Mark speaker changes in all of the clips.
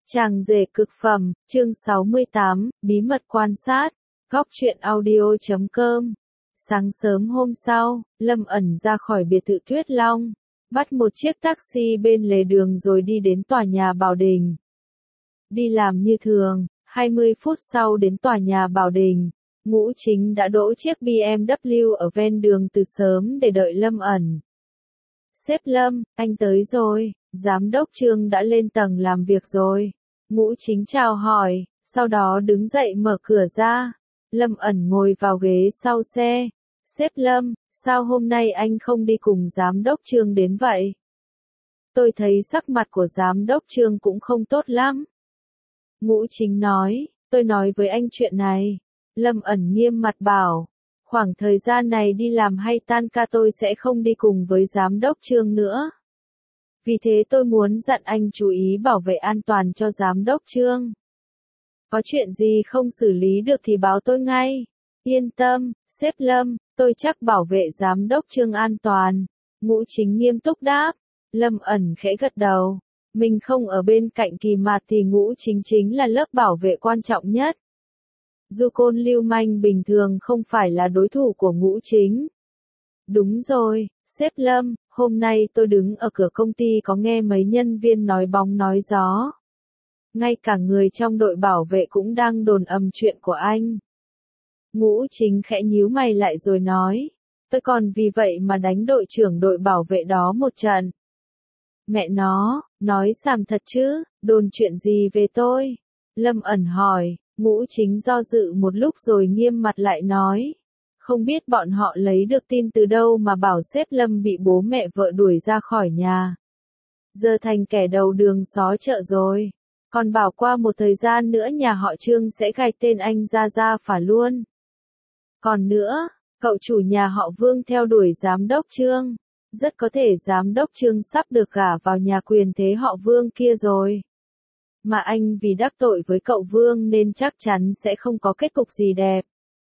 Speaker 1: Chàng rể cực phẩm, chương 68, bí mật quan sát, góc truyện audio.com. Sáng sớm hôm sau, Lâm ẩn ra khỏi biệt thự Tuyết Long, bắt một chiếc taxi bên lề đường rồi đi đến tòa nhà Bảo Đình. Đi làm như thường, 20 phút sau đến tòa nhà Bảo Đình, Ngũ Chính đã đỗ chiếc BMW ở ven đường từ sớm để đợi Lâm ẩn. Sếp Lâm, anh tới rồi, giám đốc Trương đã lên tầng làm việc rồi. Ngũ Chính chào hỏi, sau đó đứng dậy mở cửa ra. Lâm ẩn ngồi vào ghế sau xe. Sếp Lâm, sao hôm nay anh không đi cùng giám đốc Trương đến vậy? Tôi thấy sắc mặt của giám đốc Trương cũng không tốt lắm. Ngũ Chính nói, tôi nói với anh chuyện này. Lâm ẩn nghiêm mặt bảo, khoảng thời gian này đi làm hay tan ca tôi sẽ không đi cùng với giám đốc Trương nữa. Vì thế tôi muốn dặn anh chú ý bảo vệ an toàn cho giám đốc Trương. Có chuyện gì không xử lý được thì báo tôi ngay. Yên tâm, sếp Lâm, tôi chắc bảo vệ giám đốc Trương an toàn. Ngũ Chính nghiêm túc đáp. Lâm ẩn khẽ gật đầu. Mình không ở bên cạnh Kỳ Mạt thì Ngũ Chính chính là lớp bảo vệ quan trọng nhất. Du Côn lưu manh bình thường không phải là đối thủ của Ngũ Chính. Đúng rồi, sếp Lâm, hôm nay tôi đứng ở cửa công ty có nghe mấy nhân viên nói bóng nói gió. Ngay cả người trong đội bảo vệ cũng đang đồn ầm chuyện của anh. Ngũ Chính khẽ nhíu mày lại rồi nói, tôi còn vì vậy mà đánh đội trưởng đội bảo vệ đó một trận. Mẹ nó, nói xàm thật chứ, đồn chuyện gì về tôi? Lâm ẩn hỏi, Ngũ Chính do dự một lúc rồi nghiêm mặt lại nói. Không biết bọn họ lấy được tin từ đâu mà bảo sếp Lâm bị bố mẹ vợ đuổi ra khỏi nhà. Giờ thành kẻ đầu đường xó chợ rồi. Còn bảo qua một thời gian nữa nhà họ Trương sẽ gạch tên anh ra phả luôn. Còn nữa, cậu chủ nhà họ Vương theo đuổi giám đốc Trương. Rất có thể giám đốc Trương sắp được gả vào nhà quyền thế họ Vương kia rồi. Mà anh vì đắc tội với cậu Vương nên chắc chắn sẽ không có kết cục gì đẹp.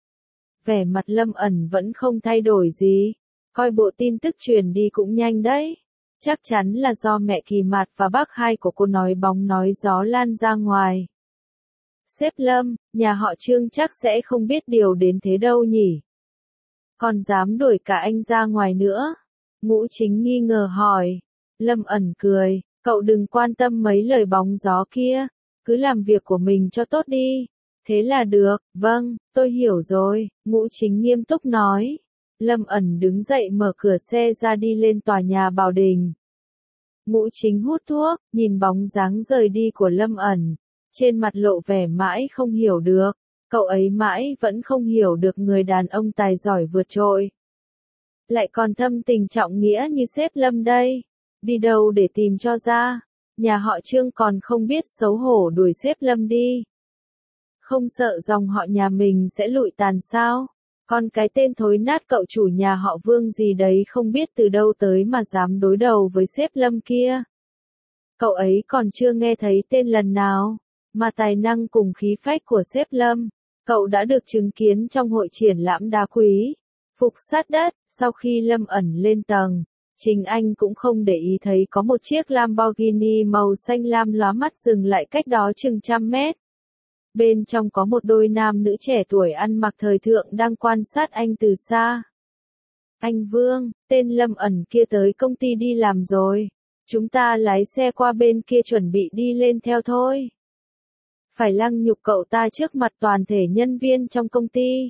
Speaker 1: Vẻ mặt Lâm ẩn vẫn không thay đổi gì. Coi bộ tin tức truyền đi cũng nhanh đấy. Chắc chắn là do mẹ Kỳ Mạt và bác hai của cô nói bóng nói gió lan ra ngoài. Sếp Lâm, nhà họ Trương chắc sẽ không biết điều đến thế đâu nhỉ. Còn dám đuổi cả anh ra ngoài nữa. Ngũ Chính nghi ngờ hỏi. Lâm ẩn cười, cậu đừng quan tâm mấy lời bóng gió kia. Cứ làm việc của mình cho tốt đi. Thế là được, vâng, tôi hiểu rồi, Ngũ Chính nghiêm túc nói. Lâm ẩn đứng dậy mở cửa xe ra đi lên tòa nhà Bảo Đình. Ngũ Chính hút thuốc, nhìn bóng dáng rời đi của Lâm ẩn. Trên mặt lộ vẻ mãi không hiểu được. Cậu ấy mãi vẫn không hiểu được người đàn ông tài giỏi vượt trội. Lại còn thâm tình trọng nghĩa như sếp Lâm đây. Đi đâu để tìm cho ra. Nhà họ Trương còn không biết xấu hổ đuổi sếp Lâm đi. Không sợ dòng họ nhà mình sẽ lụi tàn sao? Còn cái tên thối nát cậu chủ nhà họ Vương gì đấy không biết từ đâu tới mà dám đối đầu với sếp Lâm kia. Cậu ấy còn chưa nghe thấy tên lần nào, mà tài năng cùng khí phách của sếp Lâm, cậu đã được chứng kiến trong hội triển lãm đá quý. Phục sát đất, sau khi Lâm ẩn lên tầng, chính anh cũng không để ý thấy có một chiếc Lamborghini màu xanh lam lóa mắt dừng lại cách đó chừng 100 mét. Bên trong có một đôi nam nữ trẻ tuổi ăn mặc thời thượng đang quan sát anh từ xa. Anh Vương, tên Lâm ẩn kia tới công ty đi làm rồi. Chúng ta lái xe qua bên kia chuẩn bị đi lên theo thôi. Phải lăng nhục cậu ta trước mặt toàn thể nhân viên trong công ty.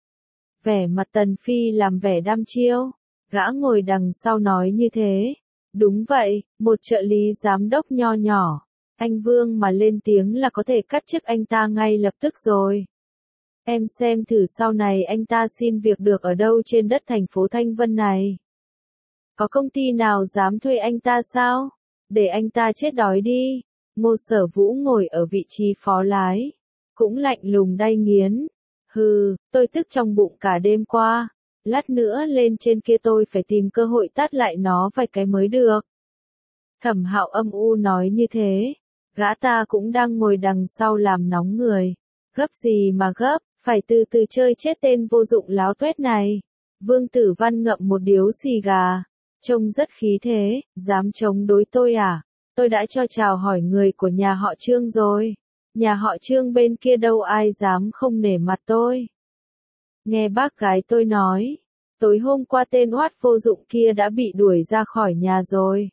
Speaker 1: Vẻ mặt Tần Phi làm vẻ đăm chiêu. Gã ngồi đằng sau nói như thế. Đúng vậy, một trợ lý giám đốc nho nhỏ. Anh Vương mà lên tiếng là có thể cắt chức anh ta ngay lập tức rồi. Em xem thử sau này anh ta xin việc được ở đâu trên đất thành phố Thanh Vân này. Có công ty nào dám thuê anh ta sao? Để anh ta chết đói đi. Ngô Sở Vũ ngồi ở vị trí phó lái. Cũng lạnh lùng đay nghiến. Hừ, tôi tức trong bụng cả đêm qua. Lát nữa lên trên kia tôi phải tìm cơ hội tát lại nó vài cái mới được. Thẩm Hạo âm u nói như thế. Gã ta cũng đang ngồi đằng sau làm nóng người. Gấp gì mà gấp, phải từ từ chơi chết tên vô dụng láo tuét này. Vương Tử Văn ngậm một điếu xì gà. Trông rất khí thế, dám chống đối tôi à? Tôi đã cho chào hỏi người của nhà họ Trương rồi. Nhà họ Trương bên kia đâu ai dám không nể mặt tôi. Nghe bác gái tôi nói, tối hôm qua tên oát vô dụng kia đã bị đuổi ra khỏi nhà rồi.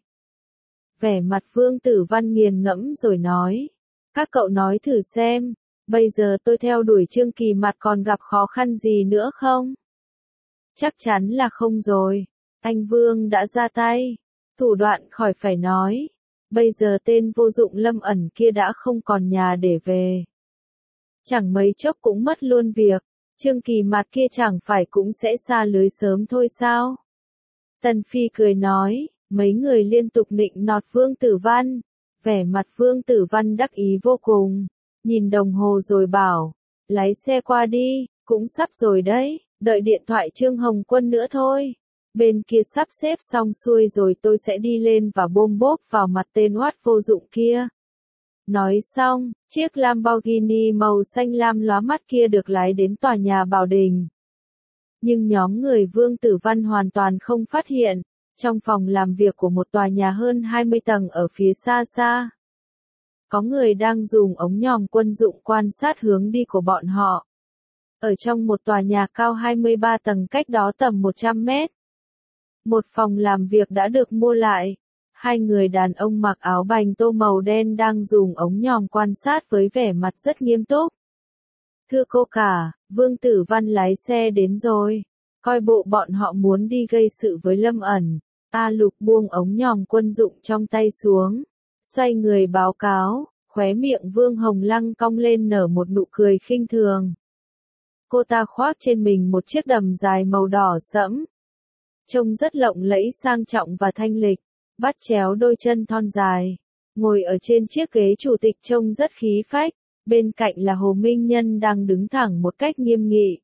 Speaker 1: Vẻ mặt Vương Tử Văn nghiền ngẫm rồi nói. Các cậu nói thử xem, bây giờ tôi theo đuổi Trương Kỳ Mặt còn gặp khó khăn gì nữa không? Chắc chắn là không rồi. Anh Vương đã ra tay. Thủ đoạn khỏi phải nói. Bây giờ tên vô dụng Lâm Ẩn kia đã không còn nhà để về. Chẳng mấy chốc cũng mất luôn việc. Trương Kỳ Mặt kia chẳng phải cũng sẽ xa lưới sớm thôi sao? Tần Phi cười nói, mấy người liên tục nịnh nọt Vương Tử Văn. Vẻ mặt Vương Tử Văn đắc ý vô cùng. Nhìn đồng hồ rồi bảo, lái xe qua đi, cũng sắp rồi đấy, đợi điện thoại Trương Hồng Quân nữa thôi. Bên kia sắp xếp xong xuôi rồi tôi sẽ đi lên và bôm bốp vào mặt tên oát vô dụng kia. Nói xong, chiếc Lamborghini màu xanh lam lóa mắt kia được lái đến tòa nhà Bảo Đình. Nhưng nhóm người Vương Tử Văn hoàn toàn không phát hiện, trong phòng làm việc của một tòa nhà hơn 20 tầng ở phía xa xa. Có người đang dùng ống nhòm quân dụng quan sát hướng đi của bọn họ. Ở trong một tòa nhà cao 23 tầng cách đó tầm 100 mét. Một phòng làm việc đã được mua lại. Hai người đàn ông mặc áo bành tô màu đen đang dùng ống nhòm quan sát với vẻ mặt rất nghiêm túc. Thưa cô cả, Vương Tử Văn lái xe đến rồi. Coi bộ bọn họ muốn đi gây sự với Lâm Ẩn. A Lục buông ống nhòm quân dụng trong tay xuống. Xoay người báo cáo, khóe miệng Vương Hồng Lăng cong lên nở một nụ cười khinh thường. Cô ta khoác trên mình một chiếc đầm dài màu đỏ sẫm. Trông rất lộng lẫy sang trọng và thanh lịch, bắt chéo đôi chân thon dài. Ngồi ở trên chiếc ghế chủ tịch trông rất khí phách, bên cạnh là Hồ Minh Nhân đang đứng thẳng một cách nghiêm nghị.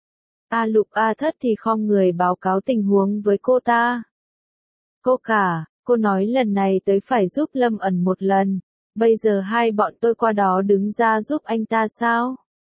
Speaker 1: A Lục A Thất thì khom người báo cáo tình huống với cô ta. Cô cả, cô nói lần này tới phải giúp Lâm Ẩn một lần, bây giờ hai bọn tôi qua đó đứng ra giúp anh ta sao?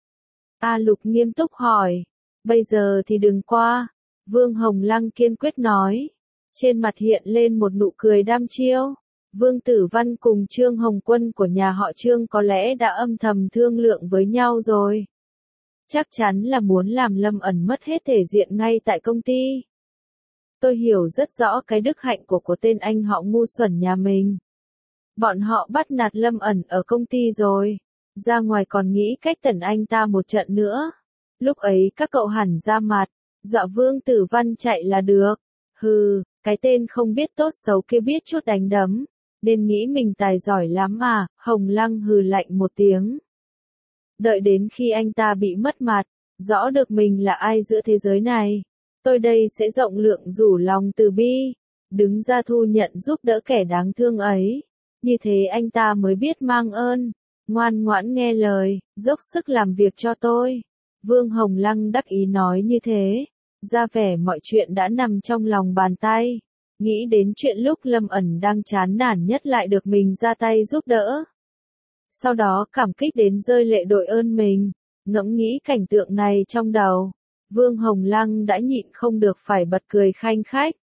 Speaker 1: A Lục nghiêm túc hỏi. Bây giờ thì đừng qua. Vương Hồng Lăng kiên quyết nói. Trên mặt hiện lên một nụ cười đăm chiêu. Vương Tử Văn cùng Trương Hồng Quân của nhà họ Trương có lẽ đã âm thầm thương lượng với nhau rồi. Chắc chắn là muốn làm Lâm Ẩn mất hết thể diện ngay tại công ty. Tôi hiểu rất rõ cái đức hạnh của tên anh họ ngu xuẩn nhà mình. Bọn họ bắt nạt Lâm Ẩn ở công ty rồi. Ra ngoài còn nghĩ cách tẩn anh ta một trận nữa. Lúc ấy các cậu hẳn ra mặt, dọa Vương Tử Văn chạy là được. Hừ, cái tên không biết tốt xấu kia biết chút đánh đấm, nên nghĩ mình tài giỏi lắm mà. Hồng Lăng hừ lạnh một tiếng. Đợi đến khi anh ta bị mất mặt, rõ được mình là ai giữa thế giới này, tôi đây sẽ rộng lượng rủ lòng từ bi, đứng ra thu nhận giúp đỡ kẻ đáng thương ấy. Như thế anh ta mới biết mang ơn, ngoan ngoãn nghe lời, dốc sức làm việc cho tôi. Vương Hồng Lăng đắc ý nói như thế, ra vẻ mọi chuyện đã nằm trong lòng bàn tay. Nghĩ đến chuyện lúc Lâm Ẩn đang chán nản nhất lại được mình ra tay giúp đỡ. Sau đó cảm kích đến rơi lệ đội ơn mình, ngẫm nghĩ cảnh tượng này trong đầu. Vương Hồng Lăng đã nhịn không được phải bật cười khanh khách.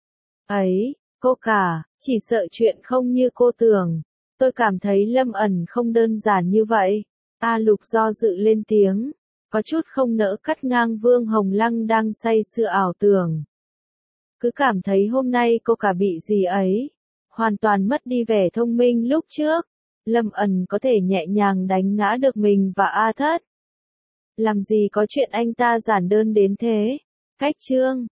Speaker 1: Ấy, cô cả, chỉ sợ chuyện không như cô tưởng. Tôi cảm thấy Lâm Ẩn không đơn giản như vậy. A Lục do dự lên tiếng, có chút không nỡ cắt ngang Vương Hồng Lăng đang say sưa ảo tưởng. Cứ cảm thấy hôm nay cô cả bị gì ấy, hoàn toàn mất đi vẻ thông minh lúc trước. Lâm Ẩn có thể nhẹ nhàng đánh ngã được mình và A Thất. Làm gì có chuyện anh ta giản đơn đến thế. Cách Trương